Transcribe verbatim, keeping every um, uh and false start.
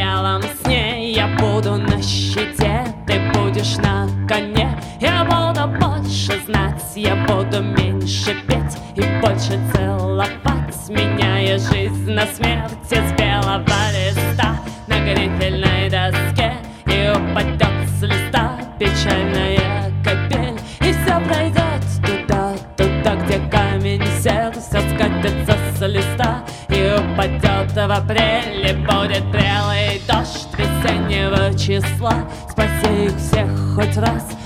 белом сне. Я буду на щите, ты будешь на коне. Я буду больше знать, я буду меньше петь и больше целовать, меняя жизнь на смерть из белого листа на грифельной доске. И упадет с листа печальная капель, и все пройдет туда, туда, где камень сел. Все скатится с листа и упадет в апреле. Будет прелый дождь весеннего числа. Спаси их всех хоть раз,